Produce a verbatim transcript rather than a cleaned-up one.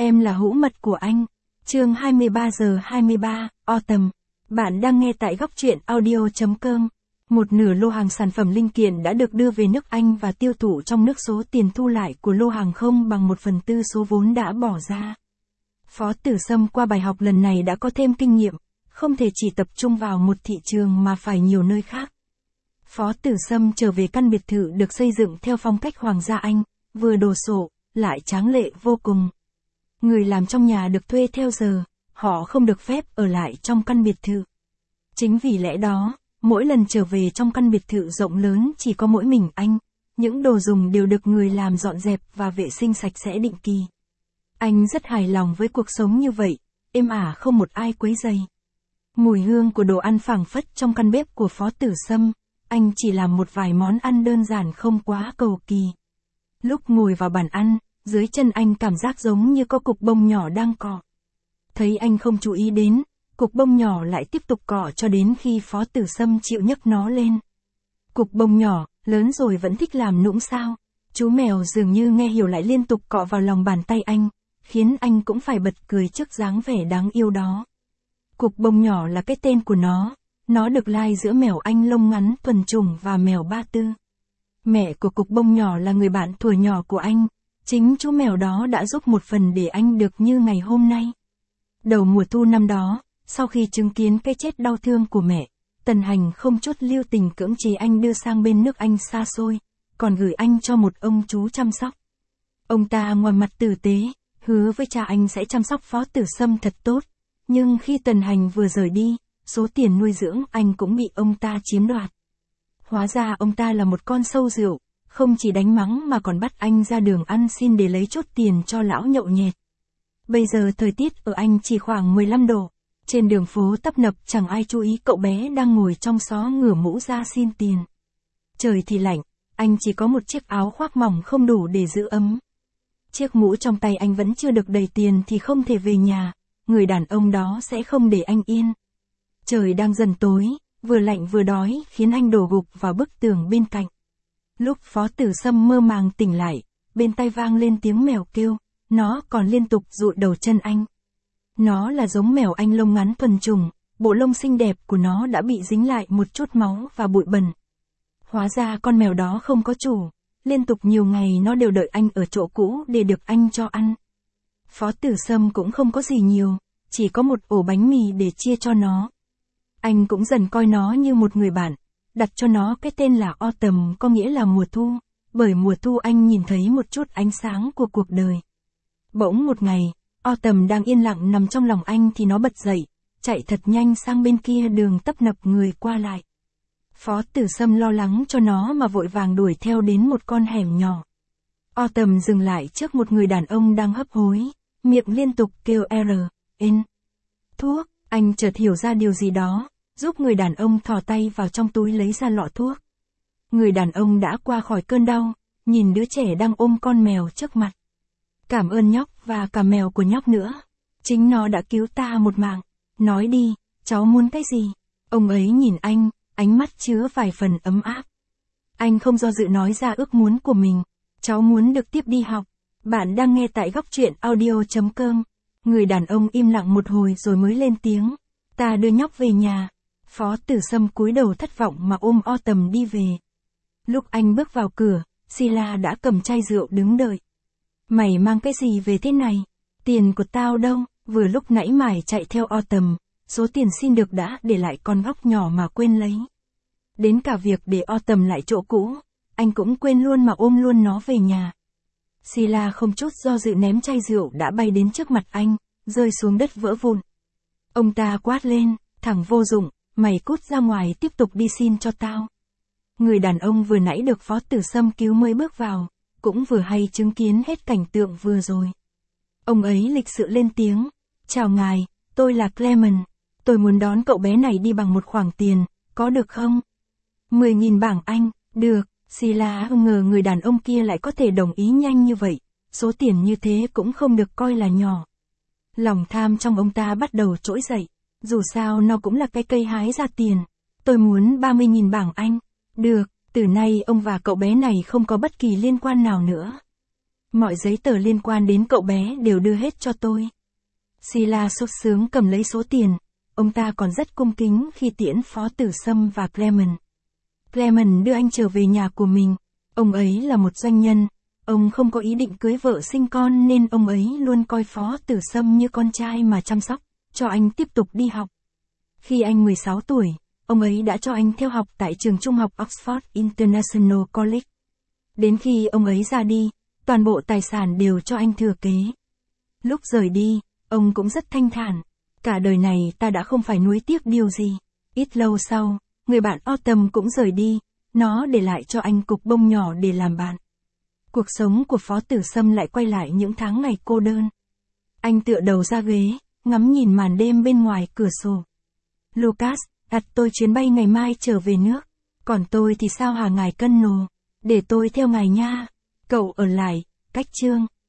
Em là hữu mật của anh. Chương hai mươi ba giờ hai mươi ba, Autumn. Bạn đang nghe tại góc truyện audio chấm com. Một nửa lô hàng sản phẩm linh kiện đã được đưa về nước Anh và tiêu thụ trong nước, số tiền thu lại của lô hàng không bằng một phần tư số vốn đã bỏ ra. Phó Tử Sâm qua bài học lần này đã có thêm kinh nghiệm, không thể chỉ tập trung vào một thị trường mà phải nhiều nơi khác. Phó Tử Sâm trở về căn biệt thự được xây dựng theo phong cách Hoàng gia Anh, vừa đồ sộ, lại tráng lệ vô cùng. Người làm trong nhà được thuê theo giờ, họ không được phép ở lại trong căn biệt thự. Chính vì lẽ đó, mỗi lần trở về trong căn biệt thự rộng lớn chỉ có mỗi mình anh, những đồ dùng đều được người làm dọn dẹp và vệ sinh sạch sẽ định kỳ. Anh rất hài lòng với cuộc sống như vậy, êm ả không một ai quấy rầy. Mùi hương của đồ ăn phảng phất trong căn bếp của Phó Tử Sâm, anh chỉ làm một vài món ăn đơn giản không quá cầu kỳ. Lúc ngồi vào bàn ăn, dưới chân anh cảm giác giống như có cục bông nhỏ đang cọ. Thấy anh không chú ý đến, cục bông nhỏ lại tiếp tục cọ cho đến khi Phó Tử Sâm chịu nhấc nó lên. Cục bông nhỏ, lớn rồi vẫn thích làm nũng sao? Chú mèo dường như nghe hiểu lại liên tục cọ vào lòng bàn tay anh, khiến anh cũng phải bật cười trước dáng vẻ đáng yêu đó. Cục bông nhỏ là cái tên của nó, nó được lai giữa mèo Anh lông ngắn thuần chủng và mèo Ba Tư. Mẹ của cục bông nhỏ là người bạn thuở nhỏ của anh, chính chú mèo đó đã giúp một phần để anh được như ngày hôm nay. Đầu mùa thu năm đó, sau khi chứng kiến cái chết đau thương của mẹ, Tần Hành không chút lưu tình cưỡng chế anh đưa sang bên nước Anh xa xôi, còn gửi anh cho một ông chú chăm sóc. Ông ta ngoài mặt tử tế, hứa với cha anh sẽ chăm sóc Phó Tử Sâm thật tốt, nhưng khi Tần Hành vừa rời đi, số tiền nuôi dưỡng anh cũng bị ông ta chiếm đoạt. Hóa ra ông ta là một con sâu rượu, không chỉ đánh mắng mà còn bắt anh ra đường ăn xin để lấy chốt tiền cho lão nhậu nhẹt. Bây giờ thời tiết ở Anh chỉ khoảng mười lăm độ, trên đường phố tấp nập chẳng ai chú ý cậu bé đang ngồi trong xó ngửa mũ ra xin tiền. Trời thì lạnh, anh chỉ có một chiếc áo khoác mỏng không đủ để giữ ấm. Chiếc mũ trong tay anh vẫn chưa được đầy tiền thì không thể về nhà, người đàn ông đó sẽ không để anh yên. Trời đang dần tối, vừa lạnh vừa đói khiến anh đổ gục vào bức tường bên cạnh. Lúc Phó Tử Sâm mơ màng tỉnh lại, bên tai vang lên tiếng mèo kêu, nó còn liên tục dụi đầu chân anh. Nó là giống mèo Anh lông ngắn thuần chủng, bộ lông xinh đẹp của nó đã bị dính lại một chút máu và bụi bẩn. Hóa ra con mèo đó không có chủ, liên tục nhiều ngày nó đều đợi anh ở chỗ cũ để được anh cho ăn. Phó Tử Sâm cũng không có gì nhiều, chỉ có một ổ bánh mì để chia cho nó. Anh cũng dần coi nó như một người bạn, đặt cho nó cái tên là Autumn, có nghĩa là mùa thu, bởi mùa thu anh nhìn thấy một chút ánh sáng của cuộc đời. Bỗng một ngày, Autumn đang yên lặng nằm trong lòng anh thì nó bật dậy, chạy thật nhanh sang bên kia đường tấp nập người qua lại. Phó Tử Sâm lo lắng cho nó mà vội vàng đuổi theo đến một con hẻm nhỏ. Autumn dừng lại trước một người đàn ông đang hấp hối, miệng liên tục kêu R, N. Thuốc, anh chợt hiểu ra điều gì đó, giúp người đàn ông thò tay vào trong túi lấy ra lọ thuốc. Người đàn ông đã qua khỏi cơn đau, nhìn đứa trẻ đang ôm con mèo trước mặt. Cảm ơn nhóc và cả mèo của nhóc nữa. Chính nó đã cứu ta một mạng. Nói đi, cháu muốn cái gì? Ông ấy nhìn anh, ánh mắt chứa vài phần ấm áp. Anh không do dự nói ra ước muốn của mình. Cháu muốn được tiếp đi học. Bạn đang nghe tại góc truyện audio chấm com. Người đàn ông im lặng một hồi rồi mới lên tiếng. Ta đưa nhóc về nhà. Phó Tử Sâm cúi đầu thất vọng mà ôm Autumn đi về. Lúc anh bước vào cửa, Sila đã cầm chai rượu đứng đợi. Mày mang cái gì về thế này? Tiền của tao đâu? Vừa lúc nãy mày chạy theo Autumn, số tiền xin được đã để lại con góc nhỏ mà quên lấy. Đến cả việc để Autumn lại chỗ cũ, anh cũng quên luôn mà ôm luôn nó về nhà. Sila không chút do dự ném chai rượu đã bay đến trước mặt anh, rơi xuống đất vỡ vụn. Ông ta quát lên, thằng vô dụng, mày cút ra ngoài tiếp tục đi xin cho tao. Người đàn ông vừa nãy được Phó Tử Sâm cứu mới bước vào, cũng vừa hay chứng kiến hết cảnh tượng vừa rồi. Ông ấy lịch sự lên tiếng, chào ngài, tôi là Clement, tôi muốn đón cậu bé này đi bằng một khoản tiền, có được không? Mười nghìn bảng Anh, được. Sila không ngờ người đàn ông kia lại có thể đồng ý nhanh như vậy, số tiền như thế cũng không được coi là nhỏ. Lòng tham trong ông ta bắt đầu trỗi dậy, dù sao nó cũng là cái cây hái ra tiền. Tôi muốn ba mươi nghìn bảng Anh, được, từ nay ông và cậu bé này không có bất kỳ liên quan nào nữa. Mọi giấy tờ liên quan đến cậu bé đều đưa hết cho tôi. Sheila sốt sướng cầm lấy số tiền. Ông ta còn rất cung kính khi tiễn Phó Tử Sâm và Clement. Clement đưa anh trở về nhà của mình. Ông ấy là một doanh nhân. Ông không có ý định cưới vợ sinh con nên ông ấy luôn coi Phó Tử Sâm như con trai mà chăm sóc, cho anh tiếp tục đi học. Khi anh mười sáu tuổi, ông ấy đã cho anh theo học tại trường trung học Oxford International College. Đến khi ông ấy ra đi, toàn bộ tài sản đều cho anh thừa kế. Lúc rời đi, ông cũng rất thanh thản. Cả đời này ta đã không phải nuối tiếc điều gì. Ít lâu sau, người bạn Autumn cũng rời đi. Nó để lại cho anh cục bông nhỏ để làm bạn. Cuộc sống của Phó Tử Sâm lại quay lại những tháng ngày cô đơn. Anh tựa đầu ra ghế, ngắm nhìn màn đêm bên ngoài cửa sổ. Lucas, đặt tôi chuyến bay ngày mai trở về nước. Còn tôi thì sao hả ngài Cân Nồ? Để tôi theo ngài nha. Cậu ở lại, cách chương.